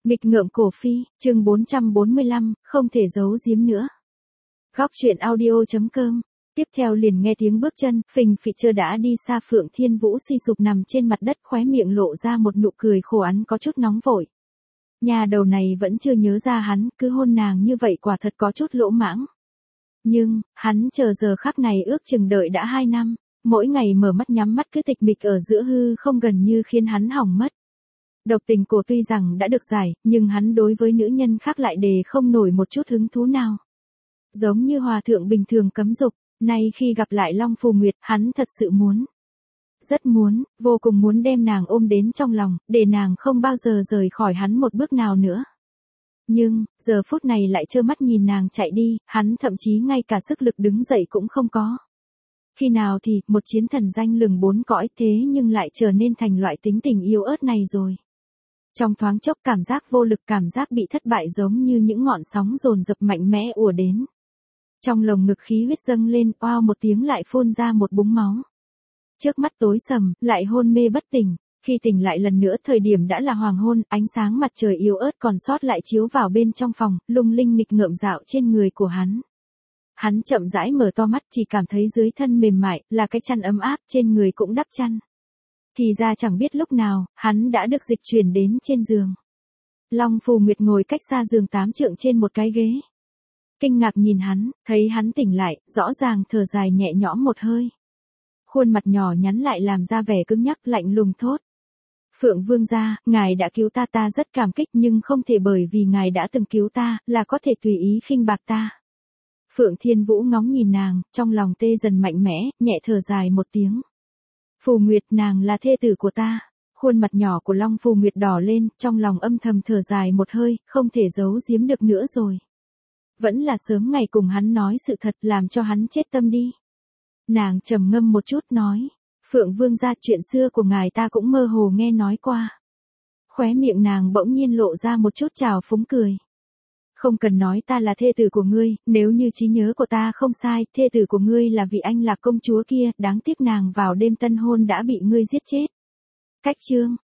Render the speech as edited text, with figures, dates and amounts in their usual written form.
Nghịch ngợm cổ phi, chương 445, không thể giấu giếm nữa. Góc truyện audio.com. Tiếp theo liền nghe tiếng bước chân, phình phịch chưa đã đi xa. Phượng Thiên Vũ suy sụp nằm trên mặt đất, khóe miệng lộ ra một nụ cười khổ ắn có chút nóng vội. Nhà đầu này vẫn chưa nhớ ra hắn, cứ hôn nàng như vậy quả thật có chút lỗ mãng. Nhưng, hắn chờ giờ khắc này ước chừng đợi đã 2 năm, mỗi ngày mở mắt nhắm mắt cứ tịch mịch ở giữa hư không gần như khiến hắn hỏng mất. Độc tình cổ tuy rằng đã được giải, nhưng hắn đối với nữ nhân khác lại đề không nổi một chút hứng thú nào. Giống như hòa thượng bình thường cấm dục, nay khi gặp lại Long Phù Nguyệt, hắn thật sự muốn. Rất muốn, vô cùng muốn đem nàng ôm đến trong lòng, để nàng không bao giờ rời khỏi hắn một bước nào nữa. Nhưng, giờ phút này lại trơ mắt nhìn nàng chạy đi, hắn thậm chí ngay cả sức lực đứng dậy cũng không có. Khi nào thì, một chiến thần danh lừng 4 cõi thế nhưng lại trở nên thành loại tính tình yếu ớt này rồi. Trong thoáng chốc cảm giác vô lực, cảm giác bị thất bại giống như những ngọn sóng dồn dập mạnh mẽ ùa đến. Trong lồng ngực khí huyết dâng lên, oao một tiếng lại phun ra một búng máu. Trước mắt tối sầm, lại hôn mê bất tỉnh, khi tỉnh lại lần nữa thời điểm đã là hoàng hôn, ánh sáng mặt trời yếu ớt còn sót lại chiếu vào bên trong phòng, lung linh nghịch ngợm dạo trên người của hắn. Hắn chậm rãi mở to mắt, chỉ cảm thấy dưới thân mềm mại, là cái chăn ấm áp, trên người cũng đắp chăn. Thì ra chẳng biết lúc nào, hắn đã được dịch chuyển đến trên giường. Long Phù Nguyệt ngồi cách xa giường 8 trượng trên một cái ghế. Kinh ngạc nhìn hắn, thấy hắn tỉnh lại, rõ ràng thở dài nhẹ nhõm một hơi. Khuôn mặt nhỏ nhắn lại làm ra vẻ cứng nhắc, lạnh lùng thốt. Phượng Vương gia, ngài đã cứu ta, ta rất cảm kích, nhưng không thể bởi vì ngài đã từng cứu ta, là có thể tùy ý khinh bạc ta. Phượng Thiên Vũ ngóng nhìn nàng, trong lòng tê dần mạnh mẽ, nhẹ thở dài một tiếng. Phù Nguyệt, nàng là thê tử của ta. Khuôn mặt nhỏ của Long Phù Nguyệt đỏ lên, trong lòng âm thầm thở dài một hơi, không thể giấu giếm được nữa rồi. Vẫn là sớm ngày cùng hắn nói sự thật, làm cho hắn chết tâm đi. Nàng trầm ngâm một chút nói, Phượng Vương gia, chuyện xưa của ngài ta cũng mơ hồ nghe nói qua. Khóe miệng nàng bỗng nhiên lộ ra một chút trào phúng cười. Không cần nói ta là thê tử của ngươi, nếu như trí nhớ của ta không sai, thê tử của ngươi là vị Anh Lạc công chúa kia, đáng tiếc nàng vào đêm tân hôn đã bị ngươi giết chết. Cách chương,